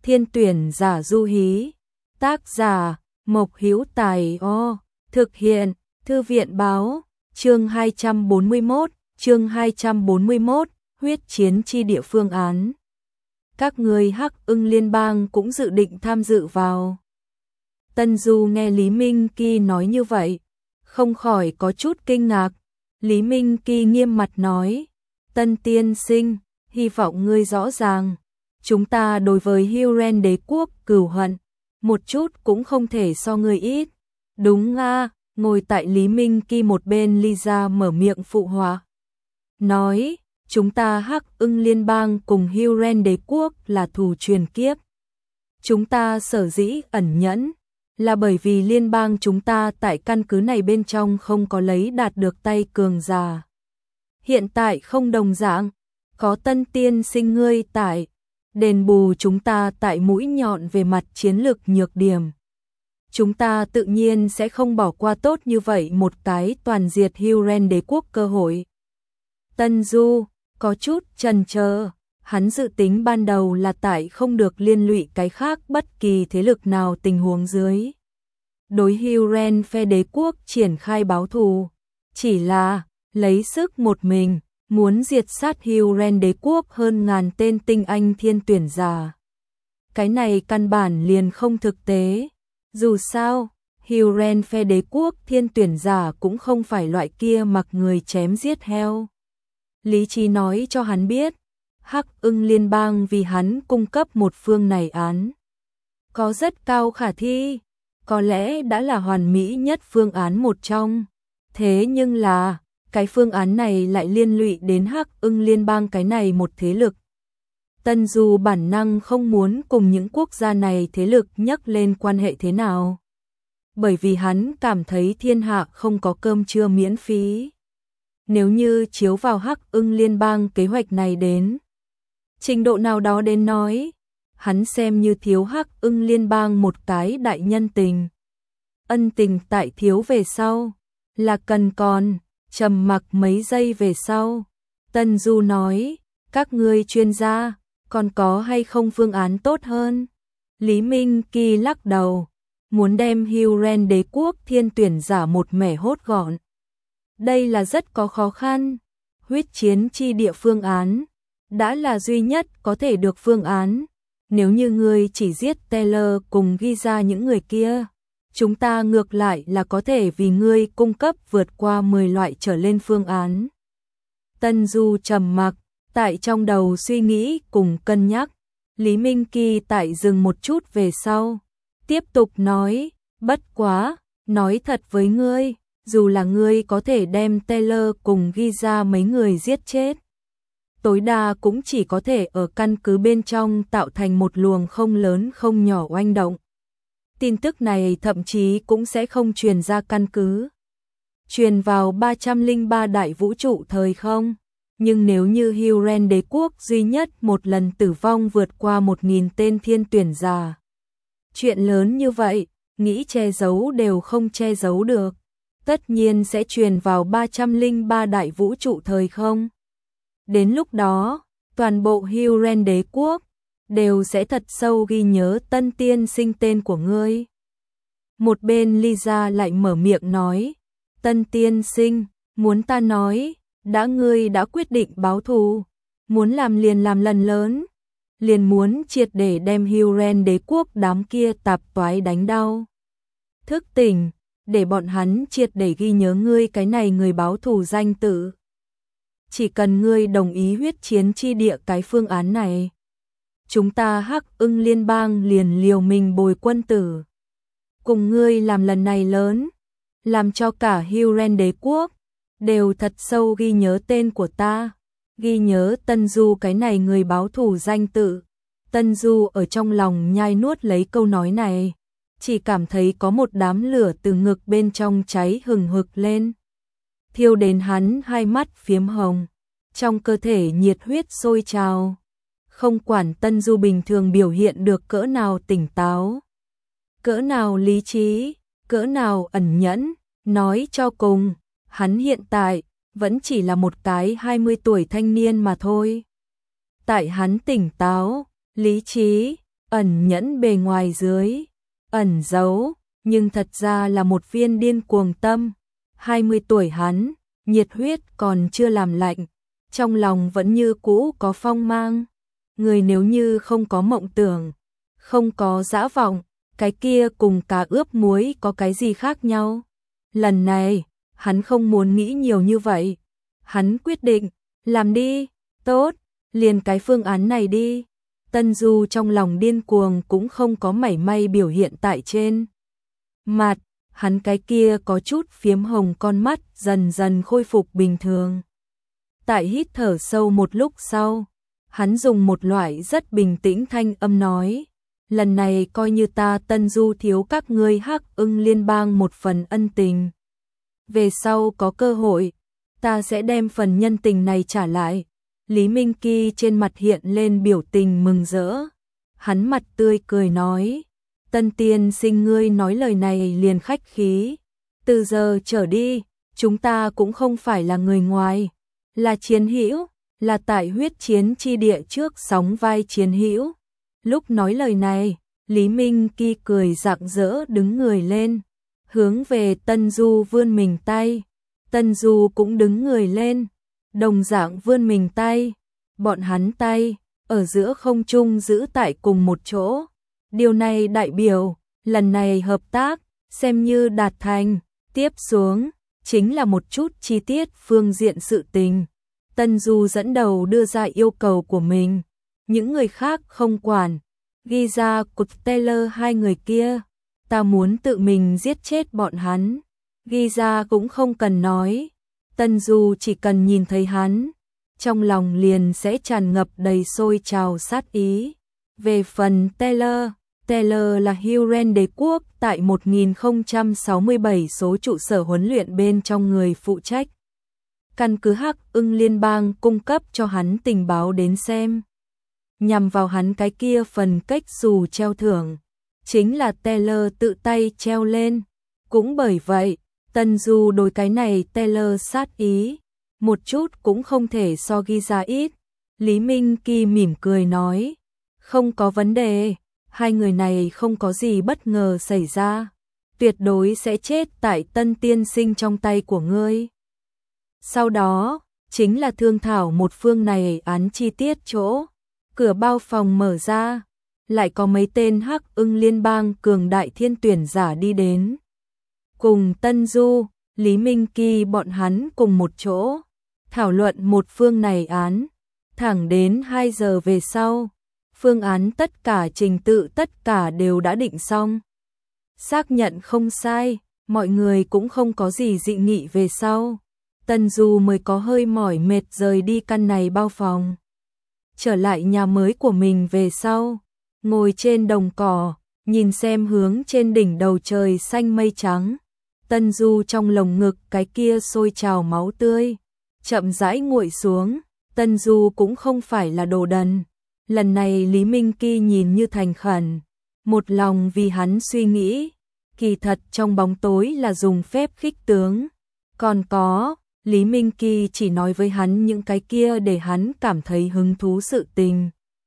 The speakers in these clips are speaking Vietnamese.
Thiên tuyển giả Du Hí. Tác giả Mộc Hữu Tài. Thực hiện Thư viện báo. Chương 241, huyết chiến chi địa phương án. Các người Hắc Ưng Liên bang cũng dự định tham dự vào. Tân Du nghe Lý Minh Kỳ nói như vậy, không khỏi có chút kinh ngạc. Lý Minh Kỳ nghiêm mặt nói, Tân tiên sinh, hy vọng ngươi rõ ràng, chúng ta đối với Huren đế quốc cừu hận, một chút cũng không thể so ngươi ít. Đúng a. Ngồi tại Lý Minh Kỳ một bên Lisa mở miệng phụ họa. Nói, chúng ta Hắc Ưng Liên bang cùng Huren đế quốc là thù truyền kiếp. Chúng ta sở dĩ ẩn nhẫn, là bởi vì liên bang chúng ta tại căn cứ này bên trong không có lấy đạt được tay cường giả. Hiện tại không đồng dạng, có Tân tiên sinh ngươi tại, đền bù chúng ta tại mũi nhọn về mặt chiến lược nhược điểm. Chúng ta tự nhiên sẽ không bỏ qua tốt như vậy một cái toàn diệt Huren đế quốc cơ hội. Tân Du có chút chần chờ, hắn dự tính ban đầu là tại không được liên lụy cái khác bất kỳ thế lực nào tình huống dưới. Đối Huren phe đế quốc triển khai báo thù, chỉ là lấy sức một mình, muốn diệt sát Huren đế quốc hơn ngàn tên tinh anh thiên tuyển giả. Cái này căn bản liền không thực tế. Dù sao, Huren phe đế quốc thiên tuyển giả cũng không phải loại kia mặc người chém giết heo. Lý trí nói cho hắn biết, Hắc Ưng Liên bang vì hắn cung cấp một phương này án. Có rất cao khả thi, có lẽ đã là hoàn mỹ nhất phương án một trong. Thế nhưng là, cái phương án này lại liên lụy đến Hắc Ưng Liên bang cái này một thế lực. Tân Du bản năng không muốn cùng những quốc gia này thế lực nhắc lên quan hệ thế nào. Bởi vì hắn cảm thấy thiên hạ không có cơm trưa miễn phí. Nếu như chiếu vào Hắc Ưng Liên bang kế hoạch này đến trình độ nào đó đến nói, hắn xem như thiếu Hắc Ưng Liên bang một cái đại nhân tình. Ân tình tại thiếu về sau, là cần còn. Trầm mặc mấy giây về sau, Tân Du nói, các ngươi chuyên gia, còn có hay không phương án tốt hơn? Lý Minh Kỳ lắc đầu, muốn đem Huren đế quốc thiên tuyển giả một mẻ hốt gọn. Đây là rất có khó khăn. Huyết chiến chi địa phương án đã là duy nhất có thể được phương án. Nếu như ngươi chỉ giết Taylor cùng ghi ra những người kia, chúng ta ngược lại là có thể vì ngươi cung cấp vượt qua 10 loại trở lên phương án. Tân Du trầm mặc, tại trong đầu suy nghĩ cùng cân nhắc. Lý Minh Kỳ tại dừng một chút về sau, tiếp tục nói, bất quá, nói thật với ngươi, dù là ngươi có thể đem Taylor cùng ghi ra mấy người giết chết, tối đa cũng chỉ có thể ở căn cứ bên trong tạo thành một luồng không lớn không nhỏ oanh động. Tin tức này thậm chí cũng sẽ không truyền ra căn cứ, truyền vào 303 đại vũ trụ thời không. Nhưng nếu như Huren đế quốc duy nhất một lần tử vong vượt qua 1000 tên thiên tuyển giả, chuyện lớn như vậy, nghĩ che giấu đều không che giấu được, tất nhiên sẽ truyền vào 303 đại vũ trụ thời không. Đến lúc đó, toàn bộ Huren đế quốc đều sẽ thật sâu ghi nhớ Tân tiên sinh tên của ngươi. Một bên Lisa lại mở miệng nói, Tân tiên sinh, muốn ta nói, đã ngươi đã quyết định báo thù, muốn làm liền làm lần lớn, liền muốn triệt để đem Huren đế quốc đám kia tạp toái đánh đau. Thức tỉnh, để bọn hắn triệt để ghi nhớ ngươi cái này người báo thù danh tự. Chỉ cần ngươi đồng ý huyết chiến chi địa cái phương án này, chúng ta Hắc Ưng Liên bang liền liều mình bồi quân tử, cùng ngươi làm lần này lớn, làm cho cả Huren đế quốc đều thật sâu ghi nhớ tên của ta, ghi nhớ Tân Du cái này người báo thù danh tự. Tân Du ở trong lòng nhai nuốt lấy câu nói này, chỉ cảm thấy có một đám lửa từ ngực bên trong cháy hừng hực lên, thiêu đến hắn hai mắt phiếm hồng, trong cơ thể nhiệt huyết sôi trào. Không quản Tân Du bình thường biểu hiện được cỡ nào tỉnh táo, cỡ nào lý trí, cỡ nào ẩn nhẫn, nói cho cùng, hắn hiện tại vẫn chỉ là một cái 20 tuổi thanh niên mà thôi. Tại hắn tỉnh táo, lý trí, ẩn nhẫn bề ngoài dưới, ẩn giấu, nhưng thật ra là một viên điên cuồng tâm. 20 tuổi hắn, nhiệt huyết còn chưa làm lạnh, trong lòng vẫn như cũ có phong mang. Người nếu như không có mộng tưởng, không có dã vọng, cái kia cùng cá ướp muối có cái gì khác nhau. Lần này, hắn không muốn nghĩ nhiều như vậy. Hắn quyết định, làm đi, tốt, liền cái phương án này đi. Tân Du trong lòng điên cuồng cũng không có mảy may biểu hiện tại trên mặt, hắn cái kia có chút phiếm hồng con mắt dần dần khôi phục bình thường. Tại hít thở sâu một lúc sau, hắn dùng một loại rất bình tĩnh thanh âm nói, lần này coi như ta Tân Du thiếu các ngươi Hắc Ưng Liên bang một phần ân tình. Về sau có cơ hội, ta sẽ đem phần nhân tình này trả lại. Lý Minh Kỳ trên mặt hiện lên biểu tình mừng rỡ. Hắn mặt tươi cười nói, Tân tiên sinh ngươi nói lời này liền khách khí. Từ giờ trở đi, chúng ta cũng không phải là người ngoài, là chiến hữu, là tại huyết chiến chi địa trước sóng vai chiến hữu. Lúc nói lời này, Lý Minh Kỳ cười rạng rỡ đứng người lên, hướng về Tân Du vươn mình tay. Tân Du cũng đứng người lên, đồng dạng vươn mình tay. Bọn hắn tay, ở giữa không trung giữ tại cùng một chỗ. Điều này đại biểu, lần này hợp tác, xem như đạt thành. Tiếp xuống, chính là một chút chi tiết phương diện sự tình. Tân Du dẫn đầu đưa ra yêu cầu của mình. Những người khác không quản. Ghi ra cục Taylor hai người kia. Ta muốn tự mình giết chết bọn hắn. Ghi ra cũng không cần nói. Tân Du chỉ cần nhìn thấy hắn, trong lòng liền sẽ tràn ngập đầy sôi trào sát ý. Về phần Taylor, Taylor là Huron đế quốc tại 1067 số trụ sở huấn luyện bên trong người phụ trách. Căn cứ Hắc Ưng Liên bang cung cấp cho hắn tình báo đến xem. Nhằm vào hắn cái kia phần cách dù treo thưởng, chính là Taylor tự tay treo lên. Cũng bởi vậy, Tân Du đối cái này Taylor sát ý, một chút cũng không thể so ghi ra ít. Lý Minh Kỳ mỉm cười nói, không có vấn đề, hai người này không có gì bất ngờ xảy ra, tuyệt đối sẽ chết tại Tân tiên sinh trong tay của ngươi. Sau đó, chính là thương thảo một phương này án chi tiết chỗ, cửa bao phòng mở ra, lại có mấy tên Hắc Ưng Liên bang cường đại thiên tuyển giả đi đến. Cùng Tân Du, Lý Minh Kỳ bọn hắn cùng một chỗ, thảo luận một phương này án, thẳng đến 2 giờ về sau, phương án tất cả trình tự tất cả đều đã định xong. Xác nhận không sai, mọi người cũng không có gì dị nghị về sau. Tân Du mới có hơi mỏi mệt rời đi căn này bao phòng. Trở lại nhà mới của mình về sau, ngồi trên đồng cỏ, nhìn xem hướng trên đỉnh đầu trời xanh mây trắng. Tân Du trong lồng ngực cái kia sôi trào máu tươi, chậm rãi nguội xuống. Tân Du cũng không phải là đồ đần. Lần này Lý Minh Kỳ nhìn như thành khẩn, một lòng vì hắn suy nghĩ, kỳ thật trong bóng tối là dùng phép khích tướng. Còn có, Lý Minh Kỳ chỉ nói với hắn những cái kia để hắn cảm thấy hứng thú sự tình.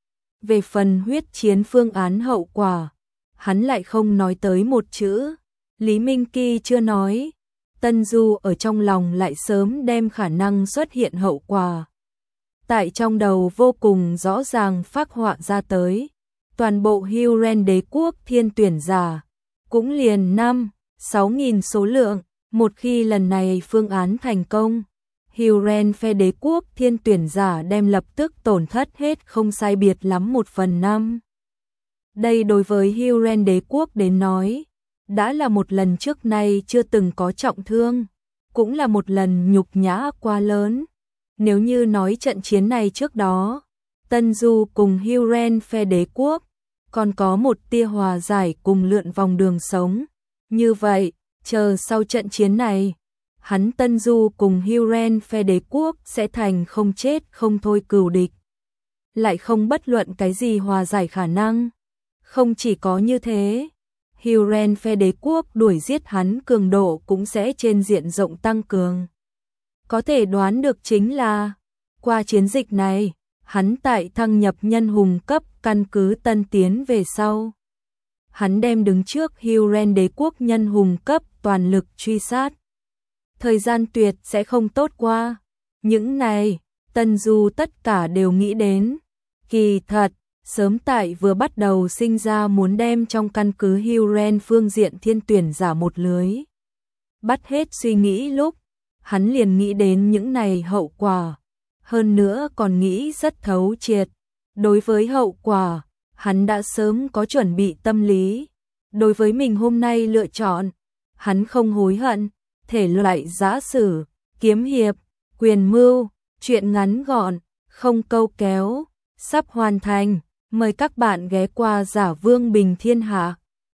Về phần huyết chiến phương án hậu quả, hắn lại không nói tới một chữ. Lý Minh Kỳ chưa nói, Tân Du ở trong lòng lại sớm đem khả năng xuất hiện hậu quả tại trong đầu vô cùng rõ ràng phác họa ra tới. Toàn bộ Huron đế quốc thiên tuyển giả cũng liền 5-6 nghìn số lượng. Một khi lần này phương án thành công, Huron phe đế quốc thiên tuyển giả đem lập tức tổn thất hết không sai biệt lắm 1/5. Đây đối với Huron đế quốc đến nói, đã là một lần trước nay chưa từng có trọng thương, cũng là một lần nhục nhã quá lớn. Nếu như nói trận chiến này trước đó, Tân Du cùng Huron phe đế quốc còn có một tia hòa giải cùng lượn vòng đường sống, như vậy, chờ sau trận chiến này, hắn Tân Du cùng Huron phe đế quốc sẽ thành không chết không thôi cừu địch. Lại không bất luận cái gì hòa giải khả năng. Không chỉ có như thế, Huron phe đế quốc đuổi giết hắn cường độ cũng sẽ trên diện rộng tăng cường. Có thể đoán được chính là, qua chiến dịch này, Hắn tại thăng nhập nhân hùng cấp căn cứ Tân Tiến về sau. Hắn đem đứng trước Huron đế quốc nhân hùng cấp toàn lực truy sát. Thời gian tuyệt sẽ không tốt qua. Những này, Tân Du tất cả đều nghĩ đến. Kỳ thật, sớm tại vừa bắt đầu sinh ra muốn đem trong căn cứ Huron phương diện thiên tuyển giả một lưới. Bắt hết suy nghĩ lúc, hắn liền nghĩ đến những này hậu quả. Hơn nữa còn nghĩ rất thấu triệt. Đối với hậu quả, hắn đã sớm có chuẩn bị tâm lý. Đối với mình hôm nay lựa chọn, hắn không hối hận. Thể loại giã sử, kiếm hiệp, quyền mưu, truyện ngắn gọn, không câu kéo, sắp hoàn thành. Mời các bạn ghé qua Giả Vương Bình Thiên Hạ.